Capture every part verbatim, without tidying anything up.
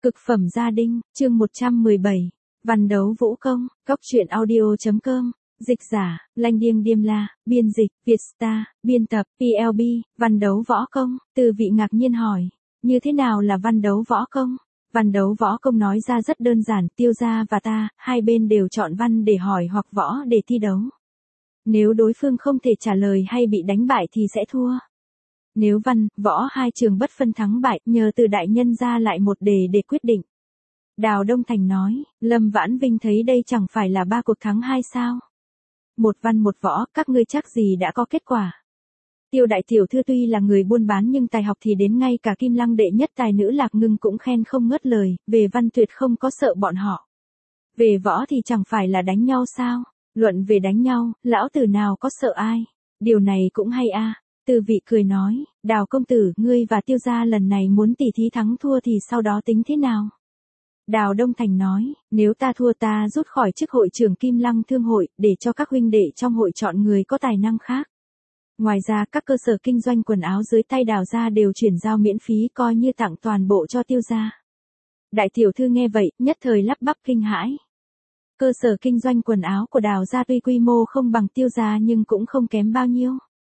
Cực phẩm gia đình, chương một trăm mười bảy. Văn đấu vũ công, Cóc truyện audio.com. Dịch giả, Lanh Điêng Điềm La, biên dịch, Vietstar, biên tập, pê lờ bê, văn đấu võ công. Từ vị ngạc nhiên hỏi, như thế nào là văn đấu võ công? Văn đấu võ công nói ra rất đơn giản, Tiêu gia và ta, hai bên đều chọn văn để hỏi hoặc võ để thi đấu. Nếu đối phương không thể trả lời hay bị đánh bại thì sẽ thua. Nếu văn, võ hai trường bất phân thắng bại, nhờ từ đại nhân ra lại một đề để quyết định. Đào Đông Thành nói, Lâm Vãn Vinh thấy đây chẳng phải là ba cuộc thắng hai sao. Một văn một võ, các ngươi chắc gì đã có kết quả. Tiêu đại tiểu thư tuy là người buôn bán nhưng tài học thì đến ngay cả Kim Lăng đệ nhất tài nữ Lạc Ngưng cũng khen không ngớt lời, về văn tuyệt không có sợ bọn họ. Về võ thì chẳng phải là đánh nhau sao, luận về đánh nhau, lão tử nào có sợ ai, điều này cũng hay a. À. Từ vị cười nói, Đào công tử, ngươi và Tiêu gia lần này muốn tỉ thí thắng thua thì sau đó tính thế nào? Đào Đông Thành nói, nếu ta thua ta rút khỏi chức hội trưởng Kim Lăng Thương hội, để cho các huynh đệ trong hội chọn người có tài năng khác. Ngoài ra các cơ sở kinh doanh quần áo dưới tay Đào gia đều chuyển giao miễn phí coi như tặng toàn bộ cho Tiêu gia. Đại tiểu thư nghe vậy, nhất thời lắp bắp kinh hãi. Cơ sở kinh doanh quần áo của Đào gia tuy quy mô không bằng Tiêu gia nhưng cũng không kém bao nhiêu.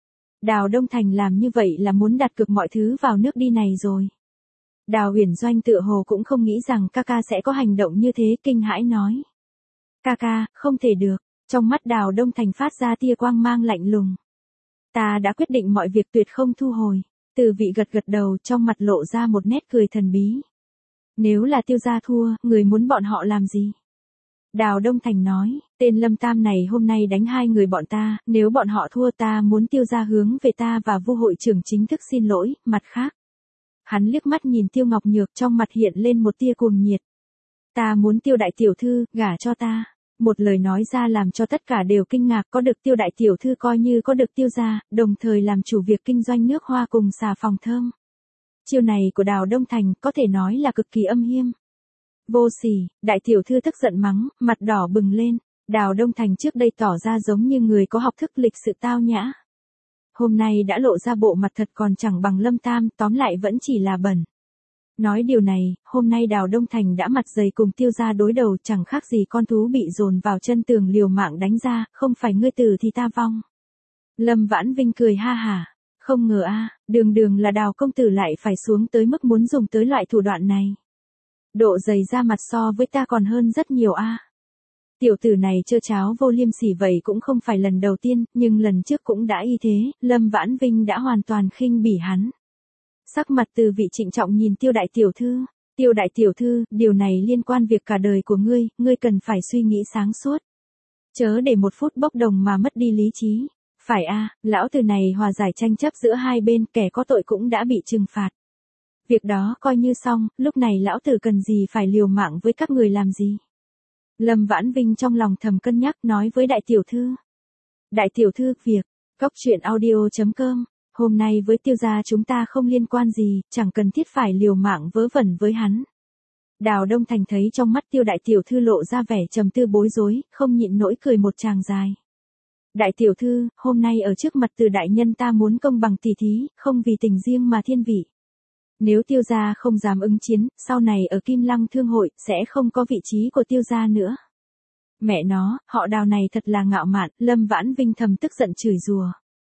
Đào Đông Thành làm như vậy là muốn đặt cược mọi thứ vào nước đi này rồi. Đào Uyển Doanh tựa hồ cũng không nghĩ rằng ca ca sẽ có hành động như thế, kinh hãi nói. Ca ca, không thể được, trong mắt Đào Đông Thành phát ra tia quang mang lạnh lùng. Ta đã quyết định mọi việc tuyệt không thu hồi. Từ vị gật gật đầu, trong mặt lộ ra một nét cười thần bí. Nếu là Tiêu gia thua, người muốn bọn họ làm gì? Đào Đông Thành nói, tên Lâm Tam này hôm nay đánh hai người bọn ta, nếu bọn họ thua ta muốn Tiêu gia hướng về ta và Vu hội trưởng chính thức xin lỗi, mặt khác. Hắn liếc mắt nhìn Tiêu Ngọc Nhược, trong mặt hiện lên một tia cuồng nhiệt. Ta muốn Tiêu đại tiểu thư, gả cho ta. Một lời nói ra làm cho tất cả đều kinh ngạc, có được Tiêu đại tiểu thư coi như có được Tiêu gia, đồng thời làm chủ việc kinh doanh nước hoa cùng xà phòng thơm. Chiêu này của Đào Đông Thành có thể nói là cực kỳ âm hiểm. Vô sỉ, đại tiểu thư tức giận mắng, mặt đỏ bừng lên. Đào Đông Thành trước đây tỏ ra giống như người có học thức lịch sự tao nhã. Hôm nay đã lộ ra bộ mặt thật còn chẳng bằng Lâm Tam, tóm lại vẫn chỉ là bẩn. Nói điều này, hôm nay Đào Đông Thành đã mặt dày cùng Tiêu gia đối đầu, chẳng khác gì con thú bị dồn vào chân tường liều mạng đánh ra, không phải ngươi tử thì ta vong. Lâm Vãn Vinh cười ha hả, không ngờ a, à, đường đường là Đào công tử lại phải xuống tới mức muốn dùng tới loại thủ đoạn này. Độ dày da mặt so với ta còn hơn rất nhiều a. À. Tiểu tử này trơ cháo vô liêm sỉ vậy cũng không phải lần đầu tiên, nhưng lần trước cũng đã y thế, Lâm Vãn Vinh đã hoàn toàn khinh bỉ hắn. Sắc mặt Từ vị trịnh trọng nhìn Tiêu đại tiểu thư, Tiêu đại tiểu thư, điều này liên quan việc cả đời của ngươi, ngươi cần phải suy nghĩ sáng suốt. Chớ để một phút bốc đồng mà mất đi lý trí. Phải a, à, lão tử này hòa giải tranh chấp giữa hai bên, kẻ có tội cũng đã bị trừng phạt. Việc đó coi như xong, lúc này lão tử cần gì phải liều mạng với các người làm gì. Lâm Vãn Vinh trong lòng thầm cân nhắc nói với đại tiểu thư. Đại tiểu thư, việc, Cóc truyện audio.com, hôm nay với Tiêu gia chúng ta không liên quan gì, chẳng cần thiết phải liều mạng vớ vẩn với hắn. Đào Đông Thành thấy trong mắt Tiêu đại tiểu thư lộ ra vẻ trầm tư bối rối, không nhịn nổi cười một tràng dài. Đại tiểu thư, hôm nay ở trước mặt Từ đại nhân ta muốn công bằng tỉ thí, không vì tình riêng mà thiên vị. Nếu Tiêu gia không dám ứng chiến, sau này ở Kim Lăng Thương hội, sẽ không có vị trí của Tiêu gia nữa. Mẹ nó, họ Đào này thật là ngạo mạn, Lâm Vãn Vinh thầm tức giận chửi rủa.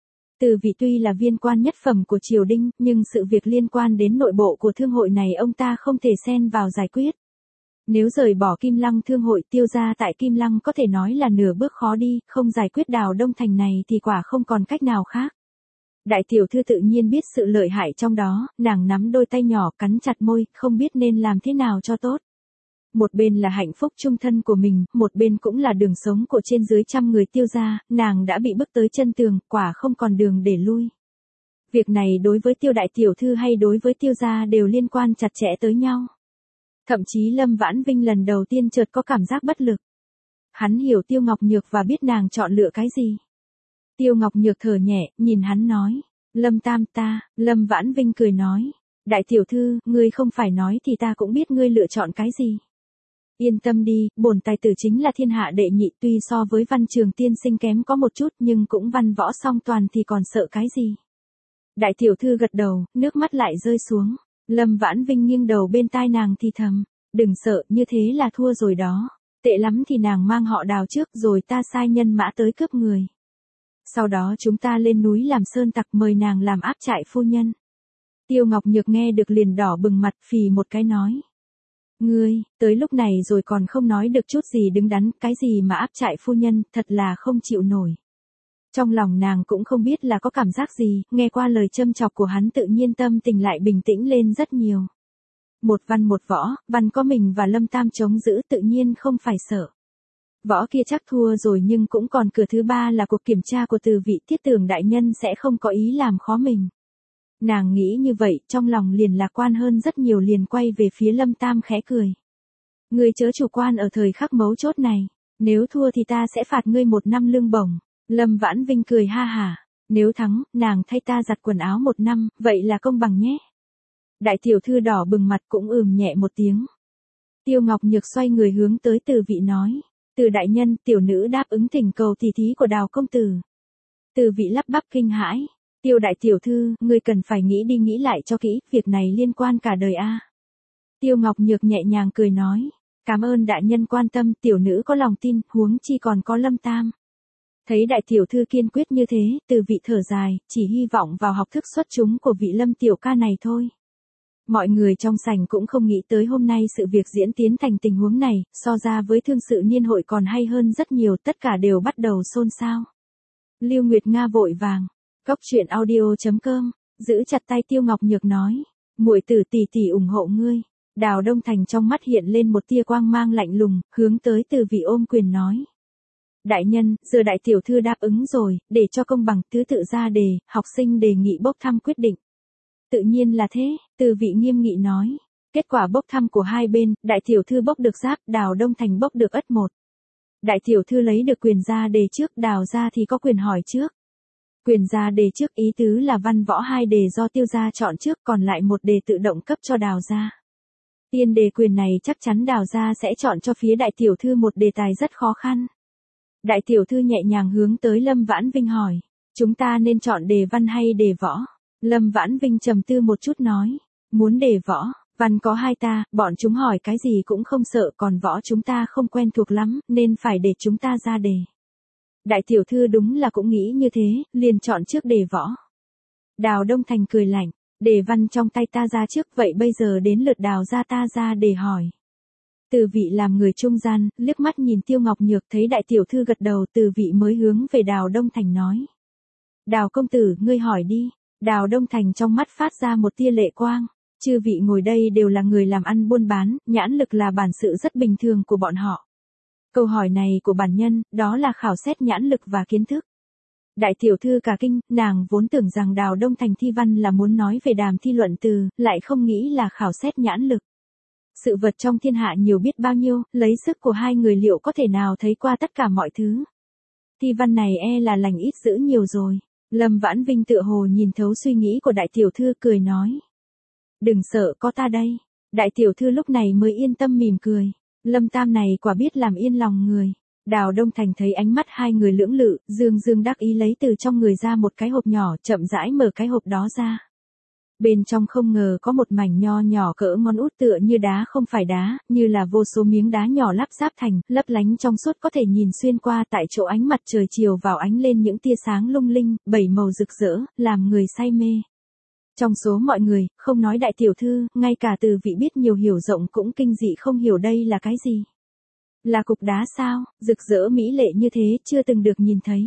Từ vị tuy là viên quan nhất phẩm của triều đình, nhưng sự việc liên quan đến nội bộ của thương hội này ông ta không thể xen vào giải quyết. Nếu rời bỏ Kim Lăng Thương hội, Tiêu gia tại Kim Lăng có thể nói là nửa bước khó đi, không giải quyết Đào Đông Thành này thì quả không còn cách nào khác. Đại tiểu thư tự nhiên biết sự lợi hại trong đó, nàng nắm đôi tay nhỏ cắn chặt môi, không biết nên làm thế nào cho tốt. Một bên là hạnh phúc chung thân của mình, một bên cũng là đường sống của trên dưới trăm người Tiêu gia, nàng đã bị bước tới chân tường, quả không còn đường để lui. Việc này đối với Tiêu đại tiểu thư hay đối với Tiêu gia đều liên quan chặt chẽ tới nhau. Thậm chí Lâm Vãn Vinh lần đầu tiên chợt có cảm giác bất lực. Hắn hiểu Tiêu Ngọc Nhược và biết nàng chọn lựa cái gì. Tiêu Ngọc Nhược thở nhẹ, nhìn hắn nói, Lâm Tam ta, Lâm Vãn Vinh cười nói, đại tiểu thư, ngươi không phải nói thì ta cũng biết ngươi lựa chọn cái gì. Yên tâm đi, bổn tài tử chính là thiên hạ đệ nhị, tuy so với Văn Trường tiên sinh kém có một chút nhưng cũng văn võ song toàn thì còn sợ cái gì. Đại tiểu thư gật đầu, nước mắt lại rơi xuống. Lâm Vãn Vinh nghiêng đầu bên tai nàng thì thầm, đừng sợ, như thế là thua rồi đó. Tệ lắm thì nàng mang họ Đào trước rồi ta sai nhân mã tới cướp người. Sau đó chúng ta lên núi làm sơn tặc mời nàng làm áp trại phu nhân. Tiêu Ngọc Nhược nghe được liền đỏ bừng mặt phì một cái nói. Ngươi, tới lúc này rồi còn không nói được chút gì đứng đắn, cái gì mà áp trại phu nhân, thật là không chịu nổi. Trong lòng nàng cũng không biết là có cảm giác gì, nghe qua lời châm chọc của hắn tự nhiên tâm tình lại bình tĩnh lên rất nhiều. Một văn một võ, văn có mình và Lâm Tam chống giữ tự nhiên không phải sợ. Võ kia chắc thua rồi nhưng cũng còn cửa thứ ba là cuộc kiểm tra của từ vị Thiết Tường đại nhân sẽ không có ý làm khó mình. Nàng nghĩ như vậy, trong lòng liền lạc quan hơn rất nhiều, liền quay về phía Lâm Tam khẽ cười. Ngươi chớ chủ quan ở thời khắc mấu chốt này, nếu thua thì ta sẽ phạt ngươi một năm lương bổng. Lâm Vãn Vinh cười ha hả, nếu thắng, nàng thay ta giặt quần áo một năm, vậy là công bằng nhé. Đại tiểu thư đỏ bừng mặt cũng ừm nhẹ một tiếng. Tiêu Ngọc Nhược xoay người hướng tới Từ vị nói, Từ đại nhân, tiểu nữ đáp ứng thỉnh cầu tỷ thí của Đào công tử. Từ vị lắp bắp kinh hãi, Tiêu đại tiểu thư, ngươi cần phải nghĩ đi nghĩ lại cho kỹ, việc này liên quan cả đời a. Tiêu Ngọc Nhược nhẹ nhàng cười nói, cảm ơn đại nhân quan tâm, tiểu nữ có lòng tin, huống chi còn có Lâm Tam. Thấy đại tiểu thư kiên quyết như thế, Từ vị thở dài, chỉ hy vọng vào học thức xuất chúng của vị Lâm tiểu ca này thôi. Mọi người trong sảnh cũng không nghĩ tới hôm nay sự việc diễn tiến thành tình huống này, so ra với thương sự niên hội còn hay hơn rất nhiều, tất cả đều bắt đầu xôn xao. Lưu Nguyệt Nga vội vàng, Cóc truyện audio chấm com, giữ chặt tay Tiêu Ngọc Nhược nói, muội tử tỷ tỷ ủng hộ ngươi. Đào Đông Thành trong mắt hiện lên một tia quang mang lạnh lùng, hướng tới Từ vị ôm quyền nói. Đại nhân, giờ đại tiểu thư đáp ứng rồi, để cho công bằng, thứ tự ra đề, học sinh đề nghị bốc thăm quyết định. Tự nhiên là thế, Từ vị nghiêm nghị nói. Kết quả bốc thăm của hai bên, đại tiểu thư bốc được giáp, Đào Đông Thành bốc được ất một. Đại tiểu thư lấy được quyền ra đề trước, Đào ra thì có quyền hỏi trước. Quyền ra đề trước ý tứ là văn võ hai đề do Tiêu gia chọn trước, còn lại một đề tự động cấp cho Đào gia. Tiên đề quyền này chắc chắn Đào gia sẽ chọn cho phía đại tiểu thư một đề tài rất khó khăn. Đại tiểu thư nhẹ nhàng hướng tới Lâm Vãn Vinh hỏi, chúng ta nên chọn đề văn hay đề võ? Lâm Vãn Vinh trầm tư một chút nói, muốn đề võ, văn có hai ta, bọn chúng hỏi cái gì cũng không sợ, còn võ chúng ta không quen thuộc lắm, nên phải để chúng ta ra đề. Đại tiểu thư đúng là cũng nghĩ như thế, liền chọn trước đề võ. Đào Đông Thành cười lạnh, đề văn trong tay ta ra trước, vậy bây giờ đến lượt Đào ra ta ra để hỏi. Từ vị làm người trung gian, liếc mắt nhìn Tiêu Ngọc Nhược, thấy đại tiểu thư gật đầu, Từ vị mới hướng về Đào Đông Thành nói. Đào công tử, ngươi hỏi đi. Đào Đông Thành trong mắt phát ra một tia lệ quang. Chư vị ngồi đây đều là người làm ăn buôn bán, nhãn lực là bản sự rất bình thường của bọn họ. Câu hỏi này của bản nhân, đó là khảo xét nhãn lực và kiến thức. Đại tiểu thư cả kinh, nàng vốn tưởng rằng Đào Đông Thành thi văn là muốn nói về đàm thi luận từ, lại không nghĩ là khảo xét nhãn lực. Sự vật trong thiên hạ nhiều biết bao nhiêu, lấy sức của hai người liệu có thể nào thấy qua tất cả mọi thứ. Thi văn này e là lành ít dữ nhiều rồi. Lâm Vãn Vinh tựa hồ nhìn thấu suy nghĩ của đại tiểu thư, cười nói. Đừng sợ, có ta đây. Đại tiểu thư lúc này mới yên tâm mỉm cười. Lâm Tam này quả biết làm yên lòng người. Đào Đông Thành thấy ánh mắt hai người lưỡng lự, dương dương đắc ý lấy từ trong người ra một cái hộp nhỏ, chậm rãi mở cái hộp đó ra. Bên trong không ngờ có một mảnh nho nhỏ cỡ ngón út, tựa như đá không phải đá, như là vô số miếng đá nhỏ lắp ráp thành, lấp lánh trong suốt, có thể nhìn xuyên qua, tại chỗ ánh mặt trời chiều vào ánh lên những tia sáng lung linh, bảy màu rực rỡ, làm người say mê. Trong số mọi người, không nói đại tiểu thư, ngay cả Từ vị biết nhiều hiểu rộng cũng kinh dị không hiểu đây là cái gì. Là cục đá sao, rực rỡ mỹ lệ như thế, chưa từng được nhìn thấy.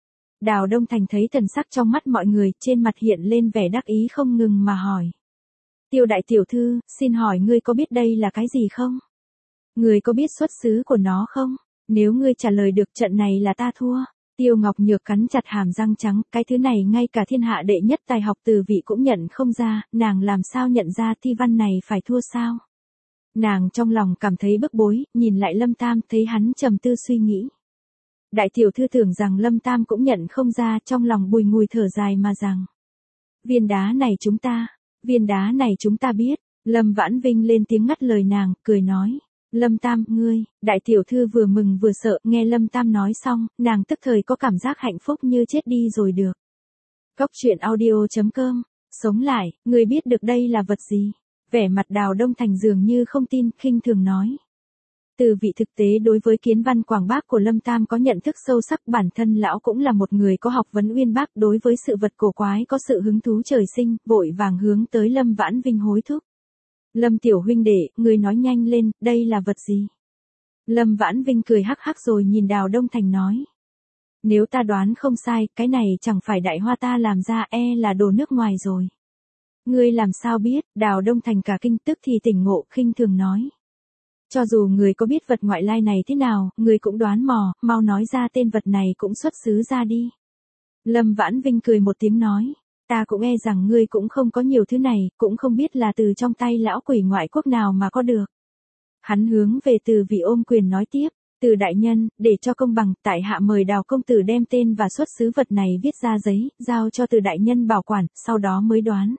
Đào Đông Thành thấy thần sắc trong mắt mọi người, trên mặt hiện lên vẻ đắc ý không ngừng mà hỏi. Tiêu đại tiểu thư, xin hỏi ngươi có biết đây là cái gì không? Ngươi có biết xuất xứ của nó không? Nếu ngươi trả lời được, trận này là ta thua. Tiêu Ngọc Nhược cắn chặt hàm răng trắng, cái thứ này ngay cả thiên hạ đệ nhất tài học Từ vị cũng nhận không ra, nàng làm sao nhận ra thi văn này phải thua sao? Nàng trong lòng cảm thấy bức bối, nhìn lại Lâm Tam, thấy hắn trầm tư suy nghĩ. Đại tiểu thư tưởng rằng Lâm Tam cũng nhận không ra, trong lòng bùi ngùi thở dài mà rằng. Viên đá này chúng ta, viên đá này chúng ta biết. Lâm Vãn Vinh lên tiếng ngắt lời nàng, cười nói. Lâm Tam, ngươi, đại tiểu thư vừa mừng vừa sợ, nghe Lâm Tam nói xong, nàng tức thời có cảm giác hạnh phúc như chết đi rồi được. Cóc truyện audio chấm com, sống lại, ngươi biết được đây là vật gì? Vẻ mặt Đào Đông Thành dường như không tin, khinh thường nói. Từ vị thực tế đối với kiến văn quảng bác của Lâm Tam có nhận thức sâu sắc, bản thân lão cũng là một người có học vấn uyên bác, đối với sự vật cổ quái có sự hứng thú trời sinh, vội vàng hướng tới Lâm Vãn Vinh hối thúc. Lâm tiểu huynh đệ, người nói nhanh lên, đây là vật gì? Lâm Vãn Vinh cười hắc hắc rồi nhìn Đào Đông Thành nói. Nếu ta đoán không sai, cái này chẳng phải đại hoa ta làm ra, e là đồ nước ngoài rồi. Ngươi làm sao biết? Đào Đông Thành cả kinh, tức thì tỉnh ngộ, khinh thường nói. Cho dù người có biết vật ngoại lai này thế nào, người cũng đoán mò, mau nói ra tên vật này cũng xuất xứ ra đi. Lâm Vãn Vinh cười một tiếng nói. Ta cũng e rằng ngươi cũng không có nhiều thứ này, cũng không biết là từ trong tay lão quỷ ngoại quốc nào mà có được. Hắn hướng về Từ Vị ôm quyền nói tiếp. Từ đại nhân, để cho công bằng, tại hạ mời Đào công tử đem tên và xuất xứ vật này viết ra giấy, giao cho Từ đại nhân bảo quản, sau đó mới đoán.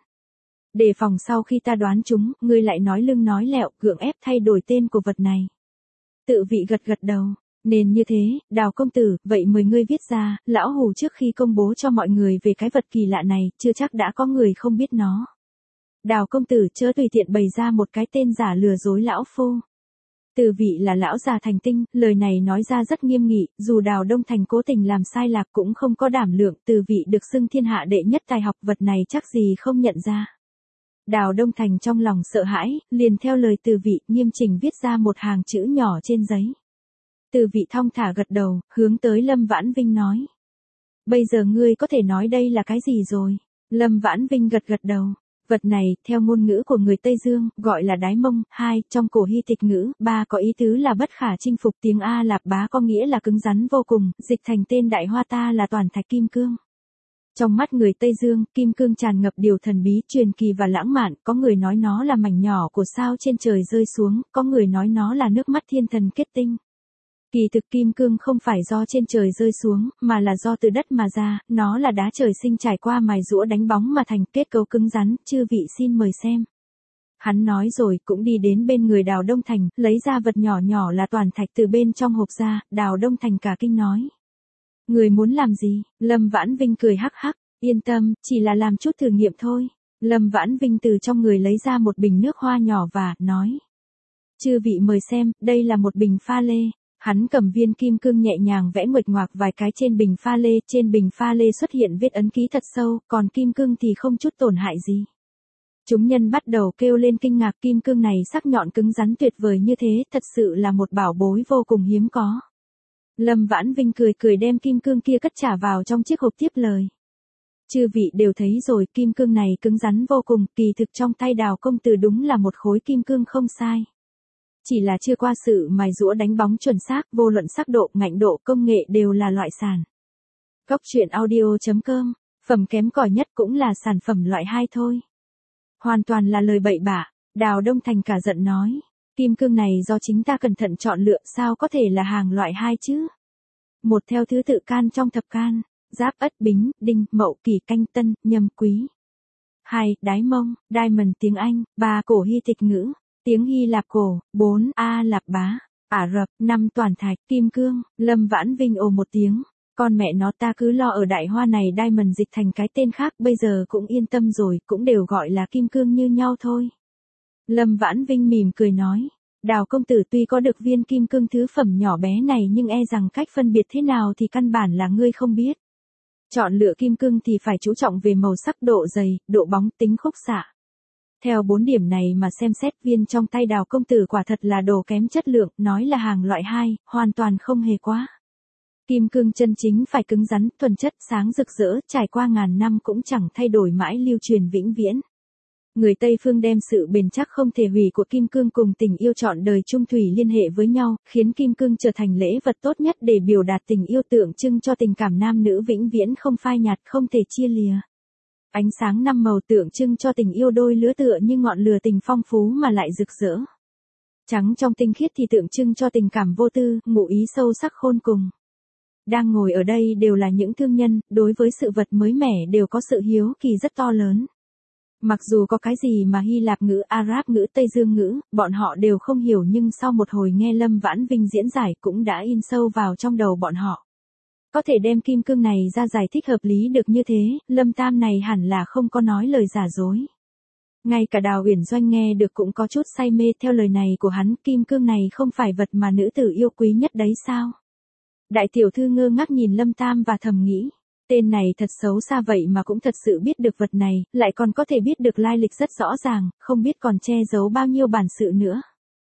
Đề phòng sau khi ta đoán chúng, ngươi lại nói lưng nói lẹo, gượng ép thay đổi tên của vật này. Tự Vị gật gật đầu. Nên như thế, Đào công tử, vậy mời ngươi viết ra, lão hù trước khi công bố cho mọi người về cái vật kỳ lạ này, chưa chắc đã có người không biết nó. Đào công tử chớ tùy tiện bày ra một cái tên giả lừa dối lão phu. Từ Vị là lão già thành tinh, lời này nói ra rất nghiêm nghị, dù Đào Đông Thành cố tình làm sai lạc cũng không có đảm lượng, Từ Vị được xưng thiên hạ đệ nhất tài học, vật này chắc gì không nhận ra. Đào Đông Thành trong lòng sợ hãi, liền theo lời Từ Vị, nghiêm chỉnh viết ra một hàng chữ nhỏ trên giấy. Từ Vị thong thả gật đầu, hướng tới Lâm Vãn Vinh nói. Bây giờ ngươi có thể nói đây là cái gì rồi? Lâm Vãn Vinh gật gật đầu. Vật này, theo ngôn ngữ của người Tây Dương, gọi là đái mông, hai, trong cổ Hy tịch ngữ, ba có ý tứ là bất khả chinh phục, tiếng A Lạp Bá có nghĩa là cứng rắn vô cùng, dịch thành tên đại hoa ta là toàn thạch kim cương. Trong mắt người Tây Dương, kim cương tràn ngập điều thần bí, truyền kỳ và lãng mạn, có người nói nó là mảnh nhỏ của sao trên trời rơi xuống, có người nói nó là nước mắt thiên thần kết tinh. Kỳ thực kim cương không phải do trên trời rơi xuống, mà là do từ đất mà ra, nó là đá trời sinh trải qua mài giũa đánh bóng mà thành, kết cấu cứng rắn, chư vị xin mời xem. Hắn nói rồi cũng đi đến bên người Đào Đông Thành, lấy ra vật nhỏ nhỏ là toàn thạch từ bên trong hộp ra, Đào Đông Thành cả kinh nói. Người muốn làm gì? Lâm Vãn Vinh cười hắc hắc, yên tâm, chỉ là làm chút thử nghiệm thôi. Lâm Vãn Vinh từ trong người lấy ra một bình nước hoa nhỏ và, nói. Chư vị mời xem, đây là một bình pha lê. Hắn cầm viên kim cương nhẹ nhàng vẽ nguệch ngoạc vài cái trên bình pha lê, trên bình pha lê xuất hiện vết ấn ký thật sâu, còn kim cương thì không chút tổn hại gì. Chúng nhân bắt đầu kêu lên kinh ngạc, kim cương này sắc nhọn cứng rắn tuyệt vời như thế, thật sự là một bảo bối vô cùng hiếm có. Lâm Vãn Vinh cười cười đem kim cương kia cất trả vào trong chiếc hộp tiếp lời. Chư vị đều thấy rồi, kim cương này cứng rắn vô cùng, kỳ thực trong tay Đào công tử đúng là một khối kim cương không sai. Chỉ là chưa qua sự mài giũa đánh bóng chuẩn xác, vô luận sắc độ, ngạnh độ, công nghệ đều là loại sàn. Góc truyện audio chấm com, phẩm kém cỏi nhất cũng là sản phẩm loại hai thôi. Hoàn toàn là lời bậy bạ, Đào Đông Thành cả giận nói. Kim cương này do chính ta cẩn thận chọn lựa, sao có thể là hàng loại hai chứ? Một theo thứ tự can trong thập can, Giáp Ất Bính, Đinh, Mậu, Kỷ, Canh, Tân, Nhâm, Quý. Hai, Đái Mông, Diamond tiếng Anh, ba cổ Hy tịch ngữ. Tiếng Hy Lạp cổ, bốn A Lạp Bá, Ả Rập, năm toàn thạch, kim cương. Lâm Vãn Vinh ồ một tiếng, con mẹ nó ta cứ lo ở đại hoa này Diamond dịch thành cái tên khác, bây giờ cũng yên tâm rồi, cũng đều gọi là kim cương như nhau thôi. Lâm Vãn Vinh mỉm cười nói, Đào công tử tuy có được viên kim cương thứ phẩm nhỏ bé này nhưng e rằng cách phân biệt thế nào thì căn bản là ngươi không biết. Chọn lựa kim cương thì phải chú trọng về màu sắc, độ dày, độ bóng, tính khúc xạ. Theo bốn điểm này mà xem xét, viên trong tay Đào công tử quả thật là đồ kém chất lượng, nói là hàng loại hai, hoàn toàn không hề quá. Kim cương chân chính phải cứng rắn, thuần chất, sáng rực rỡ, trải qua ngàn năm cũng chẳng thay đổi, mãi lưu truyền vĩnh viễn. Người Tây phương đem sự bền chắc không thể hủy của kim cương cùng tình yêu trọn đời chung thủy liên hệ với nhau, khiến kim cương trở thành lễ vật tốt nhất để biểu đạt tình yêu, tượng trưng cho tình cảm nam nữ vĩnh viễn không phai nhạt, không thể chia lìa. Ánh sáng năm màu tượng trưng cho tình yêu đôi lứa tựa như ngọn lửa tình phong phú mà lại rực rỡ. Trắng trong tinh khiết thì tượng trưng cho tình cảm vô tư, ngụ ý sâu sắc khôn cùng. Đang ngồi ở đây đều là những thương nhân, đối với sự vật mới mẻ đều có sự hiếu kỳ rất to lớn. Mặc dù có cái gì mà Hy Lạp ngữ, Arab ngữ, Tây Dương ngữ, bọn họ đều không hiểu, nhưng sau một hồi nghe Lâm Vãn Vinh diễn giải cũng đã in sâu vào trong đầu bọn họ. Có thể đem kim cương này ra giải thích hợp lý được như thế, Lâm Tam này hẳn là không có nói lời giả dối. Ngay cả Đào Uyển Doanh nghe được cũng có chút say mê, theo lời này của hắn, kim cương này không phải vật mà nữ tử yêu quý nhất đấy sao? Đại tiểu thư ngơ ngác nhìn Lâm Tam và thầm nghĩ, tên này thật xấu xa vậy mà cũng thật sự biết được vật này, lại còn có thể biết được lai lịch rất rõ ràng, không biết còn che giấu bao nhiêu bản sự nữa.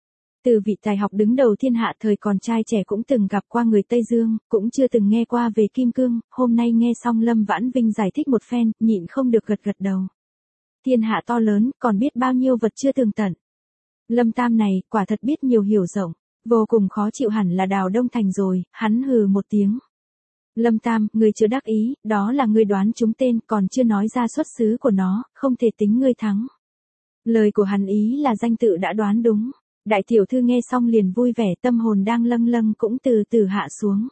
Từ vị tài học đứng đầu thiên hạ thời còn trai trẻ cũng từng gặp qua người Tây Dương, cũng chưa từng nghe qua về kim cương, hôm nay nghe xong Lâm Vãn Vinh giải thích một phen, nhịn không được gật gật đầu. Thiên hạ to lớn, còn biết bao nhiêu vật chưa tường tận. Lâm Tam này, quả thật biết nhiều hiểu rộng, vô cùng khó chịu hẳn là Đào Đông Thành rồi, hắn hừ một tiếng. Lâm Tam, ngươi chưa đắc ý, đó là ngươi đoán trúng tên, còn chưa nói ra xuất xứ của nó, không thể tính ngươi thắng. Lời của hắn ý là danh tự đã đoán đúng. Đại tiểu thư nghe xong liền vui vẻ, tâm hồn đang lâng lâng cũng từ từ hạ xuống.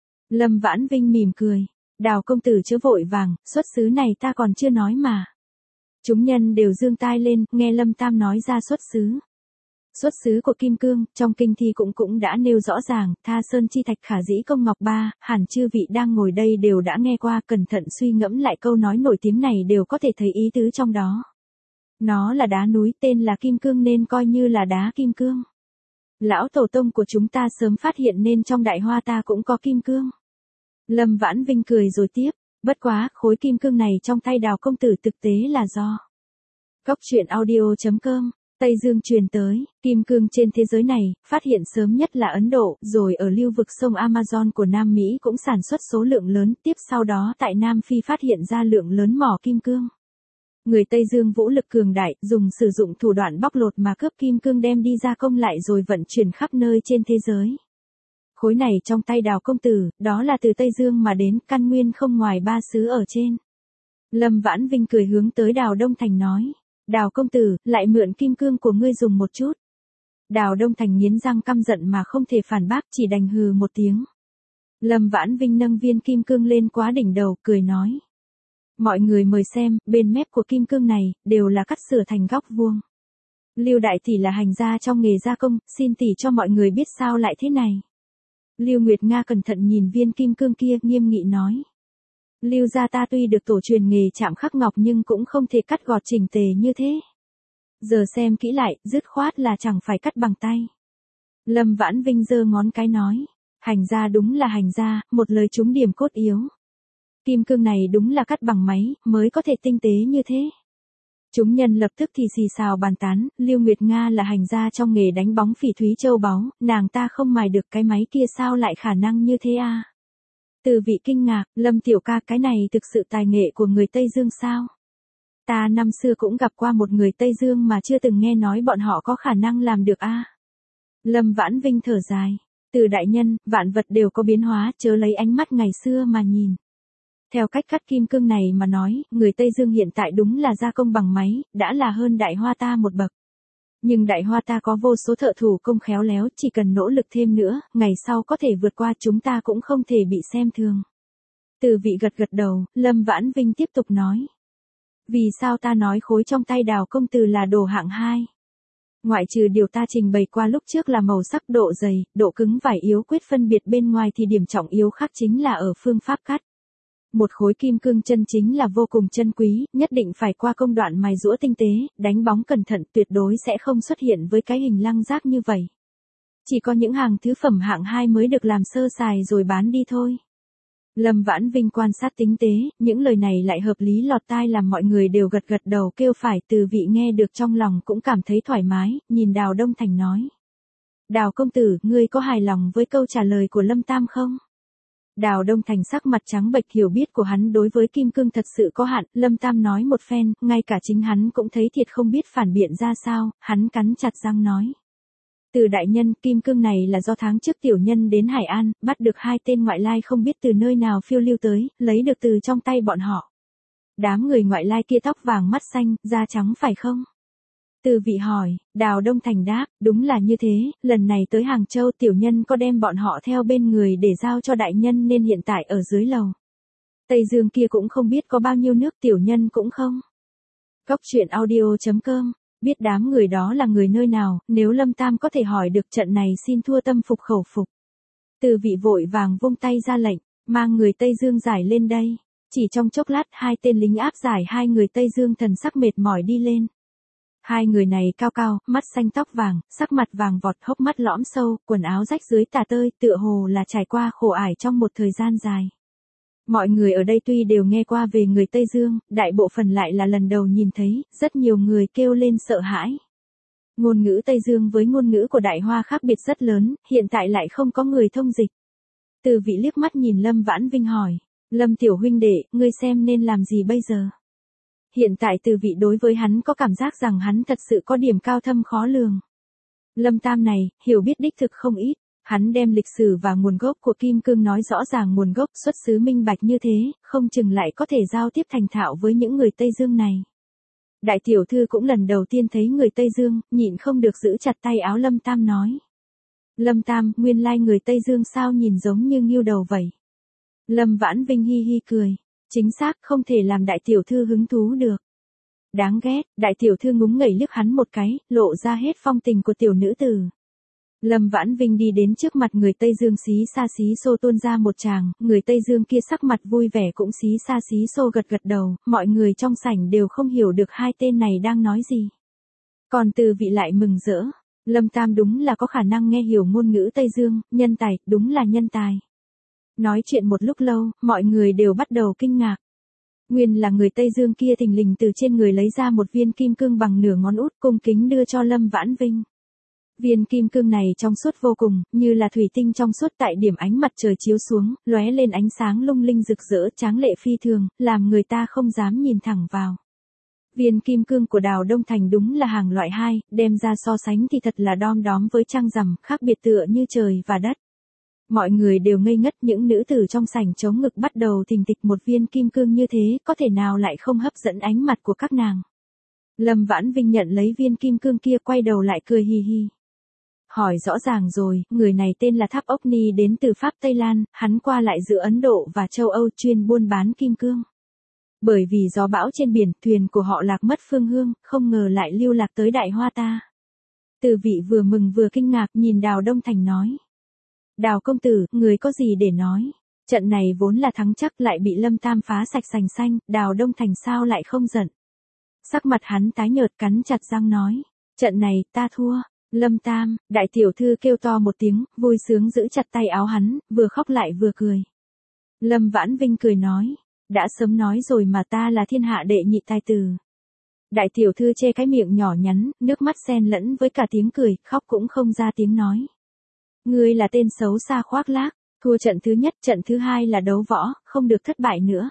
Lâm Vãn Vinh mỉm cười, Đào công tử chớ vội vàng, xuất xứ này ta còn chưa nói mà. Chúng nhân đều giương tai lên, nghe Lâm Tam nói ra xuất xứ. Xuất xứ của kim cương, trong kinh thi cũng cũng đã nêu rõ ràng, Tha Sơn chi thạch khả dĩ công ngọc ba, hẳn chư vị đang ngồi đây đều đã nghe qua, cẩn thận suy ngẫm lại câu nói nổi tiếng này đều có thể thấy ý tứ trong đó. Nó là đá núi, tên là kim cương nên coi như là đá kim cương. Lão tổ tông của chúng ta sớm phát hiện nên trong đại hoa ta cũng có kim cương. Lâm Vãn Vinh cười rồi tiếp, bất quá, khối kim cương này trong tay Đào công tử thực tế là do Cóc truyện audio chấm com, Tây Dương truyền tới, kim cương trên thế giới này, phát hiện sớm nhất là Ấn Độ, rồi ở lưu vực sông Amazon của Nam Mỹ cũng sản xuất số lượng lớn, tiếp sau đó tại Nam Phi phát hiện ra lượng lớn mỏ kim cương. Người Tây Dương vũ lực cường đại, dùng sử dụng thủ đoạn bóc lột mà cướp kim cương đem đi gia công lại rồi vận chuyển khắp nơi trên thế giới. Khối này trong tay Đào công tử, đó là từ Tây Dương mà đến, căn nguyên không ngoài ba xứ ở trên. Lâm Vãn Vinh cười hướng tới Đào Đông Thành nói, Đào công tử, lại mượn kim cương của ngươi dùng một chút. Đào Đông Thành nghiến răng căm giận mà không thể phản bác, chỉ đành hừ một tiếng. Lâm Vãn Vinh nâng viên kim cương lên quá đỉnh đầu, cười nói. Mọi người mời xem, bên mép của kim cương này, đều là cắt sửa thành góc vuông. Lưu đại tỷ là hành gia trong nghề gia công, xin tỷ cho mọi người biết sao lại thế này. Lưu Nguyệt Nga cẩn thận nhìn viên kim cương kia, nghiêm nghị nói. Lưu gia ta tuy được tổ truyền nghề chạm khắc ngọc nhưng cũng không thể cắt gọt chỉnh tề như thế. Giờ xem kỹ lại, dứt khoát là chẳng phải cắt bằng tay. Lâm Vãn Vinh giơ ngón cái nói. Hành gia đúng là hành gia, một lời trúng điểm cốt yếu. Kim cương này đúng là cắt bằng máy, mới có thể tinh tế như thế. Chúng nhân lập tức thì xì xào bàn tán, Lưu Nguyệt Nga là hành gia trong nghề đánh bóng phỉ thúy châu báu, nàng ta không mài được cái máy kia sao lại khả năng như thế à? Từ vị kinh ngạc, Lâm tiểu ca, cái này thực sự tài nghệ của người Tây Dương sao? Ta năm xưa cũng gặp qua một người Tây Dương mà chưa từng nghe nói bọn họ có khả năng làm được a. À? Lâm Vãn Vinh thở dài, từ đại nhân, vạn vật đều có biến hóa, chớ lấy ánh mắt ngày xưa mà nhìn. Theo cách cắt kim cương này mà nói, người Tây Dương hiện tại đúng là gia công bằng máy, đã là hơn đại hoa ta một bậc. Nhưng đại hoa ta có vô số thợ thủ công khéo léo, chỉ cần nỗ lực thêm nữa, ngày sau có thể vượt qua chúng ta cũng không thể bị xem thường. Từ vị gật gật đầu, Lâm Vãn Vinh tiếp tục nói. Vì sao ta nói khối trong tay Đào công tử là đồ hạng hai? Ngoại trừ điều ta trình bày qua lúc trước là màu sắc, độ dày, độ cứng vải yếu quyết phân biệt bên ngoài thì điểm trọng yếu khác chính là ở phương pháp cắt. Một khối kim cương chân chính là vô cùng chân quý, nhất định phải qua công đoạn mài giũa tinh tế, đánh bóng cẩn thận, tuyệt đối sẽ không xuất hiện với cái hình lăng rác như vậy. Chỉ có những hàng thứ phẩm hạng hai mới được làm sơ sài rồi bán đi thôi. Lâm Vãn Vinh quan sát tinh tế, những lời này lại hợp lý lọt tai làm mọi người đều gật gật đầu kêu phải. Từ vị nghe được trong lòng cũng cảm thấy thoải mái, nhìn Đào Đông Thành nói. Đào công tử, ngươi có hài lòng với câu trả lời của Lâm Tam không? Đào Đông Thành sắc mặt trắng bệch, hiểu biết của hắn đối với kim cương thật sự có hạn, Lâm Tam nói một phen, ngay cả chính hắn cũng thấy thiệt không biết phản biện ra sao, hắn cắn chặt răng nói. Từ đại nhân, kim cương này là do tháng trước tiểu nhân đến Hải An, bắt được hai tên ngoại lai không biết từ nơi nào phiêu lưu tới, lấy được từ trong tay bọn họ. Đám người ngoại lai kia tóc vàng mắt xanh, da trắng phải không? Từ vị hỏi, Đào Đông Thành đáp, đúng là như thế, lần này tới Hàng Châu tiểu nhân có đem bọn họ theo bên người để giao cho đại nhân nên hiện tại ở dưới lầu. Tây Dương kia cũng không biết có bao nhiêu nước, tiểu nhân cũng không. Cóc truyện audio chấm com, biết đám người đó là người nơi nào, nếu Lâm Tam có thể hỏi được trận này xin thua tâm phục khẩu phục. Từ vị vội vàng vung tay ra lệnh, mang người Tây Dương giải lên đây. Chỉ trong chốc lát hai tên lính áp giải hai người Tây Dương thần sắc mệt mỏi đi lên. Hai người này cao cao, mắt xanh tóc vàng, sắc mặt vàng vọt, hốc mắt lõm sâu, quần áo rách dưới tả tơi, tựa hồ là trải qua khổ ải trong một thời gian dài. Mọi người ở đây tuy đều nghe qua về người Tây Dương, đại bộ phần lại là lần đầu nhìn thấy, rất nhiều người kêu lên sợ hãi. Ngôn ngữ Tây Dương với ngôn ngữ của Đại Hoa khác biệt rất lớn, hiện tại lại không có người thông dịch. Từ Vị liếc mắt nhìn Lâm Vãn Vinh hỏi, Lâm tiểu huynh đệ, ngươi xem nên làm gì bây giờ? Hiện tại Từ Vị đối với hắn có cảm giác rằng hắn thật sự có điểm cao thâm khó lường. Lâm Tam này, hiểu biết đích thực không ít, hắn đem lịch sử và nguồn gốc của kim cương nói rõ ràng nguồn gốc xuất xứ minh bạch như thế, không chừng lại có thể giao tiếp thành thạo với những người Tây Dương này. Đại tiểu thư cũng lần đầu tiên thấy người Tây Dương, nhịn không được giữ chặt tay áo Lâm Tam nói. Lâm Tam, nguyên lai người Tây Dương sao nhìn giống như ngưu đầu vậy? Lâm Vãn Vinh hi hi cười. Chính xác, không thể làm đại tiểu thư hứng thú được. Đáng ghét, đại tiểu thư ngúng nghẩy liếc hắn một cái, lộ ra hết phong tình của tiểu nữ tử. Lâm Vãn Vinh đi đến trước mặt người Tây Dương xí xa xí xô tuôn ra một tràng, người Tây Dương kia sắc mặt vui vẻ cũng xí xa xí xô gật gật đầu, mọi người trong sảnh đều không hiểu được hai tên này đang nói gì. Còn Từ Vị lại mừng rỡ, Lâm Tam đúng là có khả năng nghe hiểu ngôn ngữ Tây Dương, nhân tài, đúng là nhân tài. Nói chuyện một lúc lâu, mọi người đều bắt đầu kinh ngạc. Nguyên là người Tây Dương kia thình lình từ trên người lấy ra một viên kim cương bằng nửa ngón út cung kính đưa cho Lâm Vãn Vinh. Viên kim cương này trong suốt vô cùng, như là thủy tinh trong suốt tại điểm ánh mặt trời chiếu xuống, lóe lên ánh sáng lung linh rực rỡ tráng lệ phi thường, làm người ta không dám nhìn thẳng vào. Viên kim cương của Đào Đông Thành đúng là hàng loại hai, đem ra so sánh thì thật là đom đóm với trăng rằm, khác biệt tựa như trời và đất. Mọi người đều ngây ngất, những nữ tử trong sảnh chống ngực bắt đầu thình thịch, một viên kim cương như thế, có thể nào lại không hấp dẫn ánh mặt của các nàng. Lâm Vãn Vinh nhận lấy viên kim cương kia, quay đầu lại cười hì hì. Hỏi rõ ràng rồi, người này tên là Tháp Ốc Ni, đến từ Pháp Tây Lan, hắn qua lại giữa Ấn Độ và châu Âu chuyên buôn bán kim cương. Bởi vì gió bão trên biển, thuyền của họ lạc mất phương hướng, không ngờ lại lưu lạc tới Đại Hoa ta. Từ Vị vừa mừng vừa kinh ngạc nhìn Đào Đông Thành nói. Đào công tử, người có gì để nói? Trận này vốn là thắng chắc lại bị Lâm Tam phá sạch sành xanh, Đào Đông Thành sao lại không giận? Sắc mặt hắn tái nhợt, cắn chặt răng nói. Trận này, ta thua. Lâm Tam, đại tiểu thư kêu to một tiếng, vui sướng giữ chặt tay áo hắn, vừa khóc lại vừa cười. Lâm Vãn Vinh cười nói. Đã sớm nói rồi mà, ta là thiên hạ đệ nhị tài tử. Đại tiểu thư che cái miệng nhỏ nhắn, nước mắt xen lẫn với cả tiếng cười, khóc cũng không ra tiếng nói. Ngươi là tên xấu xa khoác lác, thua trận thứ nhất, trận thứ hai là đấu võ, không được thất bại nữa.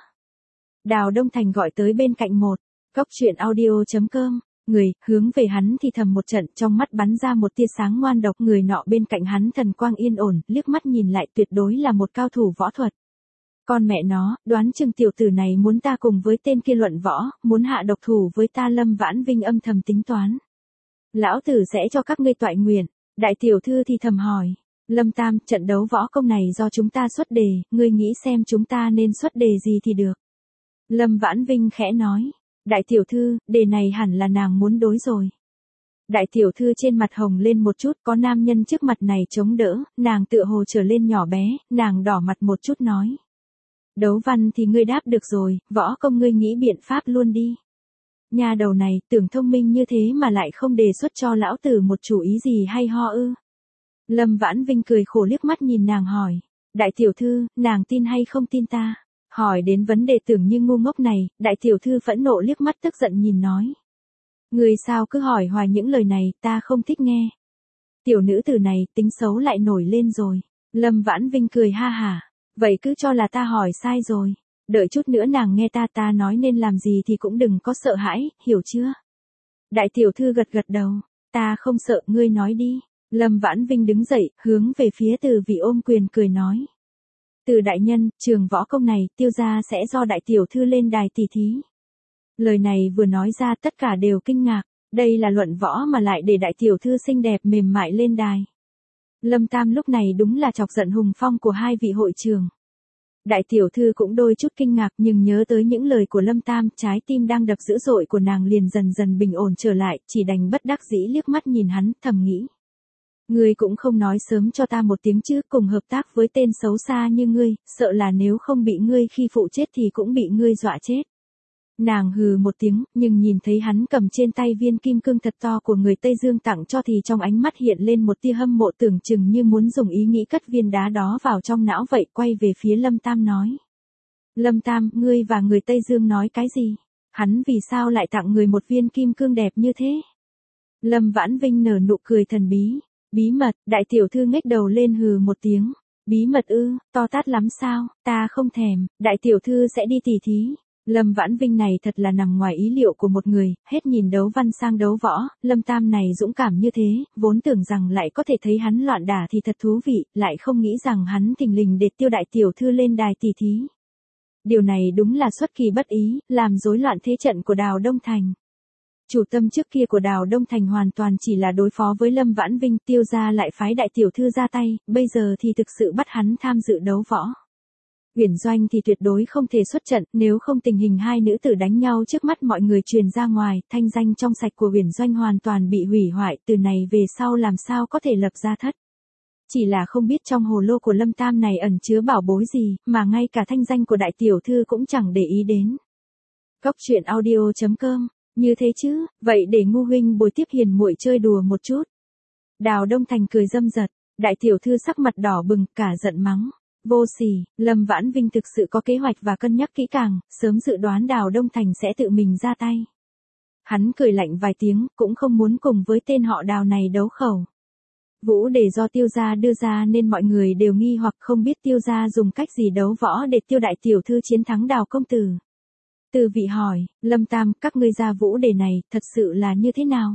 Đào Đông Thành gọi tới bên cạnh một, góc truyện audio chấm com, người, hướng về hắn thì thầm một trận, trong mắt bắn ra một tia sáng ngoan độc, người nọ bên cạnh hắn thần quang yên ổn, liếc mắt nhìn lại tuyệt đối là một cao thủ võ thuật. Con mẹ nó, đoán chừng tiểu tử này muốn ta cùng với tên kia luận võ, muốn hạ độc thủ với ta. Lâm Vãn Vinh âm thầm tính toán. Lão tử sẽ cho các ngươi toại nguyện. Đại tiểu thư thì thầm hỏi. Lâm Tam, trận đấu võ công này do chúng ta xuất đề, ngươi nghĩ xem chúng ta nên xuất đề gì thì được. Lâm Vãn Vinh khẽ nói. Đại tiểu thư, đề này hẳn là nàng muốn đối rồi. Đại tiểu thư trên mặt hồng lên một chút, có nam nhân trước mặt này chống đỡ, nàng tựa hồ trở lên nhỏ bé, nàng đỏ mặt một chút nói. Đấu văn thì ngươi đáp được rồi, võ công ngươi nghĩ biện pháp luôn đi. Nhà đầu này, tưởng thông minh như thế mà lại không đề xuất cho lão tử một chủ ý gì hay ho ư. Lâm Vãn Vinh cười khổ liếc mắt nhìn nàng hỏi. Đại tiểu thư, nàng tin hay không tin ta? Hỏi đến vấn đề tưởng như ngu ngốc này, đại tiểu thư phẫn nộ liếc mắt tức giận nhìn nói. Người sao cứ hỏi hoài những lời này, ta không thích nghe. Tiểu nữ tử này, tính xấu lại nổi lên rồi. Lâm Vãn Vinh cười ha hả. Vậy cứ cho là ta hỏi sai rồi. Đợi chút nữa nàng nghe ta ta nói nên làm gì thì cũng đừng có sợ hãi, hiểu chưa? Đại tiểu thư gật gật đầu. Ta không sợ, ngươi nói đi. Lâm Vãn Vinh đứng dậy, hướng về phía Từ Vị ôm quyền cười nói. Từ đại nhân, trường võ công này, tiêu gia sẽ do đại tiểu thư lên đài tỷ thí. Lời này vừa nói ra tất cả đều kinh ngạc. Đây là luận võ mà lại để đại tiểu thư xinh đẹp mềm mại lên đài. Lâm Tam lúc này đúng là chọc giận hùng phong của hai vị hội trường. Đại tiểu thư cũng đôi chút kinh ngạc, nhưng nhớ tới những lời của Lâm Tam, trái tim đang đập dữ dội của nàng liền dần dần bình ổn trở lại, chỉ đành bất đắc dĩ liếc mắt nhìn hắn, thầm nghĩ. Ngươi cũng không nói sớm cho ta một tiếng chứ, cùng hợp tác với tên xấu xa như ngươi, sợ là nếu không bị ngươi khi phụ chết thì cũng bị ngươi dọa chết. Nàng hừ một tiếng, nhưng nhìn thấy hắn cầm trên tay viên kim cương thật to của người Tây Dương tặng cho thì trong ánh mắt hiện lên một tia hâm mộ, tưởng chừng như muốn dùng ý nghĩ cất viên đá đó vào trong não vậy, quay về phía Lâm Tam nói. Lâm Tam, ngươi và người Tây Dương nói cái gì? Hắn vì sao lại tặng người một viên kim cương đẹp như thế? Lâm Vãn Vinh nở nụ cười thần bí. Bí mật, đại tiểu thư ngếch đầu lên hừ một tiếng. Bí mật ư, to tát lắm sao, ta không thèm, đại tiểu thư sẽ đi tỉ thí. Lâm Vãn Vinh này thật là nằm ngoài ý liệu của một người, hết nhìn đấu văn sang đấu võ, Lâm Tam này dũng cảm như thế, vốn tưởng rằng lại có thể thấy hắn loạn đả thì thật thú vị, lại không nghĩ rằng hắn thình lình để Tiêu đại tiểu thư lên đài tỉ thí. Điều này đúng là xuất kỳ bất ý, làm rối loạn thế trận của Đào Đông Thành. Chủ tâm trước kia của Đào Đông Thành hoàn toàn chỉ là đối phó với Lâm Vãn Vinh, Tiêu gia lại phái đại tiểu thư ra tay, bây giờ thì thực sự bắt hắn tham dự đấu võ. Uyển Doanh thì tuyệt đối không thể xuất trận, nếu không tình hình hai nữ tử đánh nhau trước mắt mọi người truyền ra ngoài, thanh danh trong sạch của Uyển Doanh hoàn toàn bị hủy hoại, từ này về sau làm sao có thể lập gia thất. Chỉ là không biết trong hồ lô của Lâm Tam này ẩn chứa bảo bối gì, mà ngay cả thanh danh của đại tiểu thư cũng chẳng để ý đến. Cốc truyện audio chấm com, như thế chứ, vậy để Ngu huynh bồi tiếp Hiền muội chơi đùa một chút. Đào Đông Thành cười dâm dật, đại tiểu thư sắc mặt đỏ bừng, cả giận mắng. Vô sỉ, Lâm Vãn Vinh thực sự có kế hoạch và cân nhắc kỹ càng, sớm dự đoán Đào Đông Thành sẽ tự mình ra tay. Hắn cười lạnh vài tiếng, cũng không muốn cùng với tên họ Đào này đấu khẩu. Vũ để do Tiêu gia đưa ra nên mọi người đều nghi hoặc không biết Tiêu gia dùng cách gì đấu võ để Tiêu đại tiểu thư chiến thắng Đào công tử. Từ vị hỏi, Lâm Tam, các ngươi ra vũ đề này, thật sự là như thế nào?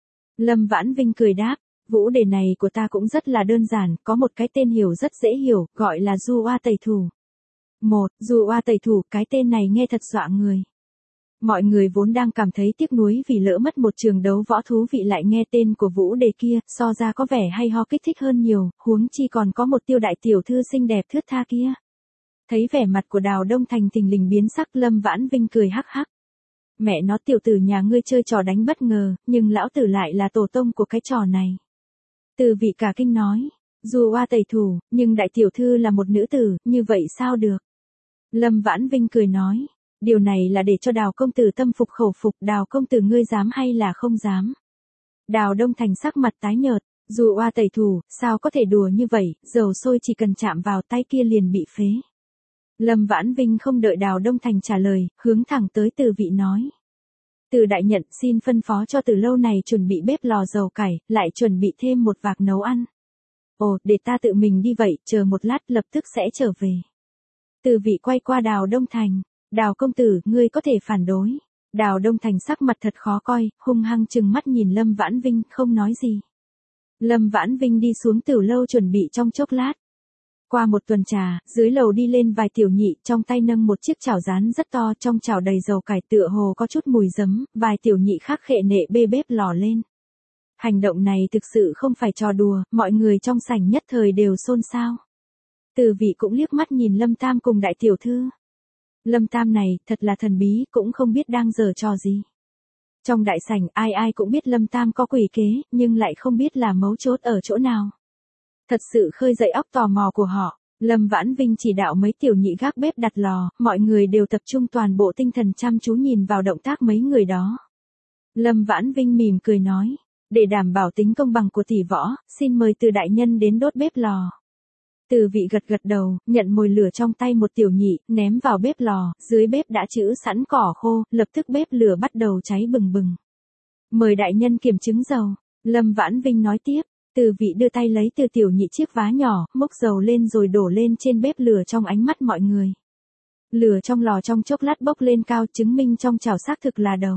Lâm Vãn Vinh cười đáp, vũ đề này của ta cũng rất là đơn giản, có một cái tên hiểu rất dễ hiểu, gọi là Du Oa Tẩy Thủ. Một, Du Oa Tẩy Thủ, cái tên này nghe thật dọa người. Mọi người vốn đang cảm thấy tiếc nuối vì lỡ mất một trường đấu võ thú vị, lại nghe tên của vũ đề kia, so ra có vẻ hay ho kích thích hơn nhiều, huống chi còn có một Tiêu đại tiểu thư xinh đẹp thướt tha kia. Thấy vẻ mặt của Đào Đông Thành thình lình biến sắc, Lâm Vãn Vinh cười hắc hắc. Mẹ nó, tiểu tử nhà ngươi chơi trò đánh bất ngờ, nhưng lão tử lại là tổ tông của cái trò này. Từ vị cả kinh nói, dù oa tẩy thủ, nhưng đại tiểu thư là một nữ tử, như vậy sao được? Lâm Vãn Vinh cười nói, điều này là để cho Đào công tử tâm phục khẩu phục, Đào công tử ngươi dám hay là không dám? Đào Đông Thành sắc mặt tái nhợt, dù oa tẩy thủ, sao có thể đùa như vậy, dầu sôi chỉ cần chạm vào tay kia liền bị phế. Lâm Vãn Vinh không đợi Đào Đông Thành trả lời, hướng thẳng tới Từ vị nói. Từ đại nhận xin phân phó cho từ lâu này chuẩn bị bếp lò dầu cải, lại chuẩn bị thêm một vạc nấu ăn. Ồ, để ta tự mình đi vậy, chờ một lát lập tức sẽ trở về. Từ vị quay qua Đào Đông Thành, Đào công tử, ngươi có thể phản đối. Đào Đông Thành sắc mặt thật khó coi, hung hăng trừng mắt nhìn Lâm Vãn Vinh, không nói gì. Lâm Vãn Vinh đi xuống tiểu lâu chuẩn bị trong chốc lát. Qua một tuần trà, dưới lầu đi lên vài tiểu nhị, trong tay nâng một chiếc chảo rán rất to, trong chảo đầy dầu cải, tựa hồ có chút mùi giấm, vài tiểu nhị khác khệ nệ bê bếp lò lên. Hành động này thực sự không phải trò đùa, mọi người trong sảnh nhất thời đều xôn xao. Từ vị cũng liếc mắt nhìn Lâm Tam cùng đại tiểu thư. Lâm Tam này, thật là thần bí, cũng không biết đang giở trò gì. Trong đại sảnh, ai ai cũng biết Lâm Tam có quỷ kế, nhưng lại không biết là mấu chốt ở chỗ nào. Thật sự khơi dậy óc tò mò của họ, Lâm Vãn Vinh chỉ đạo mấy tiểu nhị gác bếp đặt lò, mọi người đều tập trung toàn bộ tinh thần chăm chú nhìn vào động tác mấy người đó. Lâm Vãn Vinh mỉm cười nói, để đảm bảo tính công bằng của tỷ võ, xin mời Từ đại nhân đến đốt bếp lò. Từ vị gật gật đầu, nhận mồi lửa trong tay một tiểu nhị, ném vào bếp lò, dưới bếp đã trữ sẵn cỏ khô, lập tức bếp lửa bắt đầu cháy bừng bừng. Mời đại nhân kiểm chứng dầu, Lâm Vãn Vinh nói tiếp. Từ vị đưa tay lấy từ tiểu nhị chiếc vá nhỏ, múc dầu lên rồi đổ lên trên bếp lửa trong ánh mắt mọi người. Lửa trong lò trong chốc lát bốc lên cao, chứng minh trong chảo xác thực là đầu.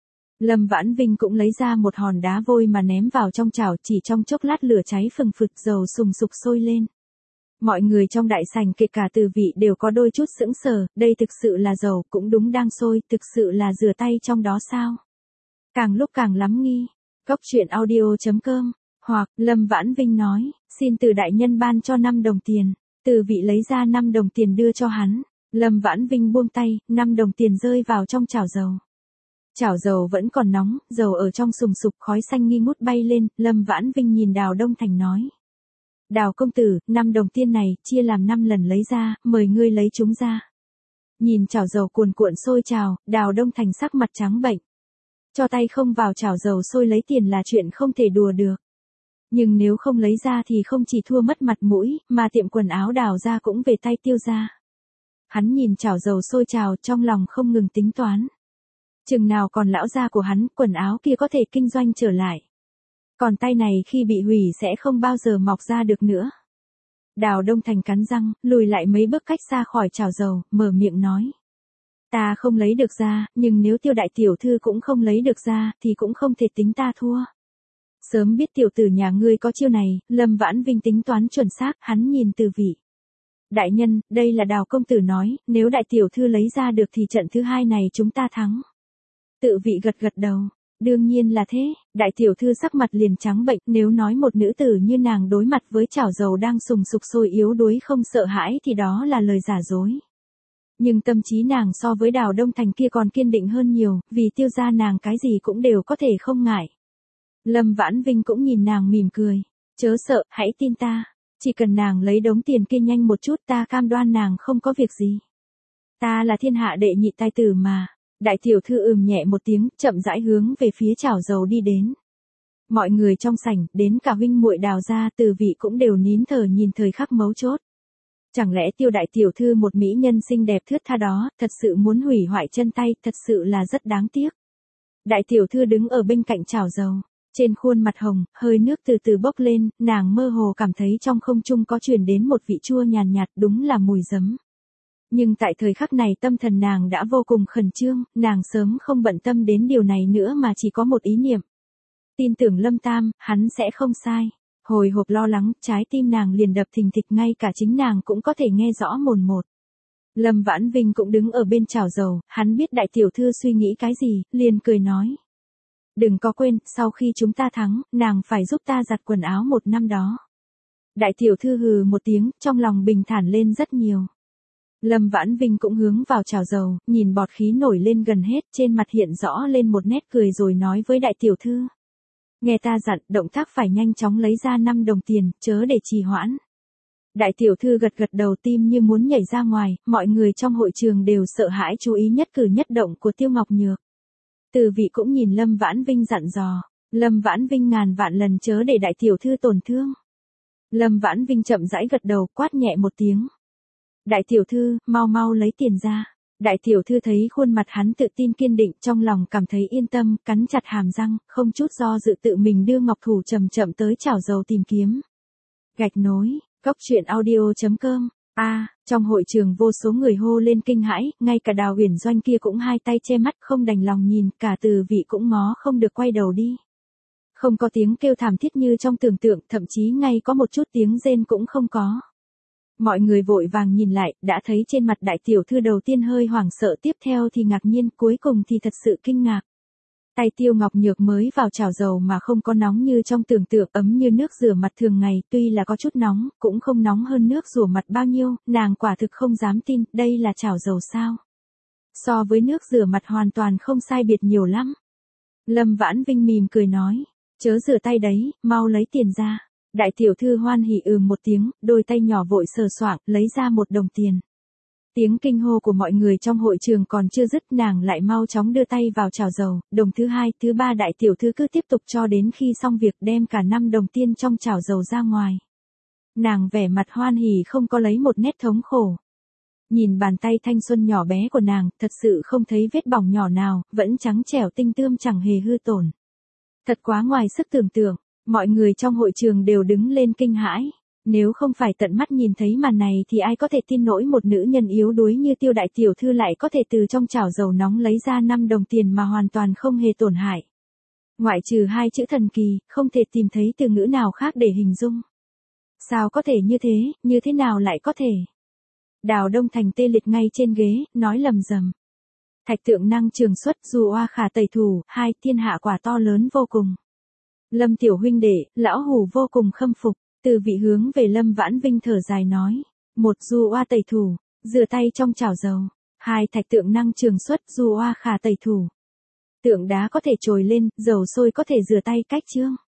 Lâm Vãn Vinh cũng lấy ra một hòn đá vôi mà ném vào trong chảo, chỉ trong chốc lát lửa cháy phừng phực, dầu sùng sục sôi lên. Mọi người trong đại sảnh kể cả Từ vị đều có đôi chút sững sờ, đây thực sự là dầu, cũng đúng đang sôi, thực sự là rửa tay trong đó sao? Càng lúc càng lắm nghi. Cốc truyện audio chấm com. Hoặc, Lâm Vãn Vinh nói, xin Từ đại nhân ban cho năm đồng tiền. Từ vị lấy ra năm đồng tiền đưa cho hắn. Lâm Vãn Vinh buông tay, năm đồng tiền rơi vào trong chảo dầu. Chảo dầu vẫn còn nóng, dầu ở trong sùng sục, khói xanh nghi ngút bay lên. Lâm Vãn Vinh nhìn Đào Đông Thành nói. Đào công tử, năm đồng tiền này, chia làm năm lần lấy ra, mời ngươi lấy chúng ra. Nhìn chảo dầu cuồn cuộn sôi trào, Đào Đông Thành sắc mặt trắng bệch. Cho tay không vào chảo dầu sôi lấy tiền là chuyện không thể đùa được. Nhưng nếu không lấy ra thì không chỉ thua mất mặt mũi, mà tiệm quần áo Đào ra cũng về tay Tiêu gia. Hắn nhìn chảo dầu sôi trào trong lòng không ngừng tính toán. Chừng nào còn lão gia của hắn, quần áo kia có thể kinh doanh trở lại. Còn tay này khi bị hủy sẽ không bao giờ mọc ra được nữa. Đào Đông Thành cắn răng, lùi lại mấy bước cách xa khỏi chảo dầu, mở miệng nói. Ta không lấy được ra, nhưng nếu Tiêu đại tiểu thư cũng không lấy được ra, thì cũng không thể tính ta thua. Sớm biết tiểu tử nhà ngươi có chiêu này, Lâm Vãn Vinh tính toán chuẩn xác, hắn nhìn Từ Vị. Đại nhân, đây là Đào công tử nói, nếu đại tiểu thư lấy ra được thì trận thứ hai này chúng ta thắng. Tự Vị gật gật đầu. Đương nhiên là thế, đại tiểu thư sắc mặt liền trắng bệch, nếu nói một nữ tử như nàng đối mặt với chảo dầu đang sùng sục sôi yếu đuối không sợ hãi thì đó là lời giả dối. Nhưng tâm trí nàng so với Đào Đông Thành kia còn kiên định hơn nhiều, vì Tiêu gia nàng cái gì cũng đều có thể không ngại. Lâm Vãn Vinh cũng nhìn nàng mỉm cười, chớ sợ, hãy tin ta, chỉ cần nàng lấy đống tiền kia nhanh một chút ta cam đoan nàng không có việc gì. Ta là thiên hạ đệ nhị tài tử mà. Đại tiểu thư ừm nhẹ một tiếng, chậm rãi hướng về phía chảo dầu đi đến. Mọi người trong sảnh, đến cả huynh muội Đào gia, Từ Vị cũng đều nín thở nhìn thời khắc mấu chốt. Chẳng lẽ Tiêu đại tiểu thư một mỹ nhân xinh đẹp thướt tha đó, thật sự muốn hủy hoại chân tay, thật sự là rất đáng tiếc. Đại tiểu thư đứng ở bên cạnh chảo dầu, trên khuôn mặt hồng, hơi nước từ từ bốc lên, nàng mơ hồ cảm thấy trong không trung có truyền đến một vị chua nhàn nhạt, đúng là mùi giấm. Nhưng tại thời khắc này tâm thần nàng đã vô cùng khẩn trương, nàng sớm không bận tâm đến điều này nữa mà chỉ có một ý niệm. Tin tưởng Lâm Tam, hắn sẽ không sai. Hồi hộp lo lắng, trái tim nàng liền đập thình thịch, ngay cả chính nàng cũng có thể nghe rõ mồn một. Lâm Vãn Vinh cũng đứng ở bên chảo dầu, hắn biết đại tiểu thư suy nghĩ cái gì, liền cười nói. Đừng có quên, sau khi chúng ta thắng, nàng phải giúp ta giặt quần áo một năm đó. Đại tiểu thư hừ một tiếng, trong lòng bình thản lên rất nhiều. Lâm Vãn Vinh cũng hướng vào chảo dầu, nhìn bọt khí nổi lên gần hết, trên mặt hiện rõ lên một nét cười rồi nói với đại tiểu thư. Nghe ta dặn, động tác phải nhanh chóng lấy ra năm đồng tiền, chớ để trì hoãn. Đại tiểu thư gật gật đầu, tim như muốn nhảy ra ngoài, mọi người trong hội trường đều sợ hãi chú ý nhất cử nhất động của Tiêu Ngọc Nhược. Từ Vị cũng nhìn Lâm Vãn Vinh dặn dò, Lâm Vãn Vinh ngàn vạn lần chớ để đại tiểu thư tổn thương. Lâm Vãn Vinh chậm rãi gật đầu, quát nhẹ một tiếng. Đại tiểu thư, mau mau lấy tiền ra. Đại tiểu thư thấy khuôn mặt hắn tự tin kiên định, trong lòng cảm thấy yên tâm, cắn chặt hàm răng, không chút do dự tự mình đưa ngọc thủ chậm chậm tới chảo dầu tìm kiếm. Gạch nối, Cốc truyện audio chấm com. A, à, trong hội trường vô số người hô lên kinh hãi, ngay cả Đào Uyển Doanh kia cũng hai tay che mắt không đành lòng nhìn, cả Từ Vị cũng ngó không được quay đầu đi. Không có tiếng kêu thảm thiết như trong tưởng tượng, thậm chí ngay có một chút tiếng rên cũng không có. Mọi người vội vàng nhìn lại, đã thấy trên mặt đại tiểu thư đầu tiên hơi hoảng sợ, tiếp theo thì ngạc nhiên, cuối cùng thì thật sự kinh ngạc. Tay Tiêu Ngọc Nhược mới vào chảo dầu mà không có nóng như trong tưởng tượng, ấm như nước rửa mặt thường ngày, tuy là có chút nóng, cũng không nóng hơn nước rửa mặt bao nhiêu, nàng quả thực không dám tin, đây là chảo dầu sao? So với nước rửa mặt hoàn toàn không sai biệt nhiều lắm. Lâm Vãn Vinh mỉm cười nói, chớ rửa tay đấy, mau lấy tiền ra. Đại tiểu thư hoan hỉ ừm một tiếng, đôi tay nhỏ vội sờ soạng, lấy ra một đồng tiền. Tiếng kinh hô của mọi người trong hội trường còn chưa dứt, nàng lại mau chóng đưa tay vào chảo dầu, đồng thứ hai, thứ ba đại tiểu thư cứ tiếp tục cho đến khi xong việc đem cả năm đồng tiền trong chảo dầu ra ngoài. Nàng vẻ mặt hoan hỉ không có lấy một nét thống khổ. Nhìn bàn tay thanh xuân nhỏ bé của nàng, thật sự không thấy vết bỏng nhỏ nào, vẫn trắng trẻo tinh tươm chẳng hề hư tổn. Thật quá ngoài sức tưởng tượng. Mọi người trong hội trường đều đứng lên kinh hãi. Nếu không phải tận mắt nhìn thấy màn này thì ai có thể tin nổi một nữ nhân yếu đuối như Tiêu đại tiểu thư lại có thể từ trong chảo dầu nóng lấy ra năm đồng tiền mà hoàn toàn không hề tổn hại. Ngoại trừ hai chữ thần kỳ, không thể tìm thấy từ ngữ nào khác để hình dung. Sao có thể như thế, như thế nào lại có thể? Đào Đông Thành tê liệt ngay trên ghế, nói lầm rầm. Thạch tượng năng trường xuất, dù oa khả tẩy thủ, hai thiên hạ quả to lớn vô cùng. Lâm tiểu huynh đệ, lão hủ vô cùng khâm phục. Từ Vị hướng về Lâm Vãn Vinh thở dài nói. Một, du oa tẩy thủ, rửa tay trong chảo dầu. Hai, thạch tượng năng trường xuất, du oa khả tẩy thủ. Tượng đá có thể trồi lên, dầu sôi có thể rửa tay cách chương.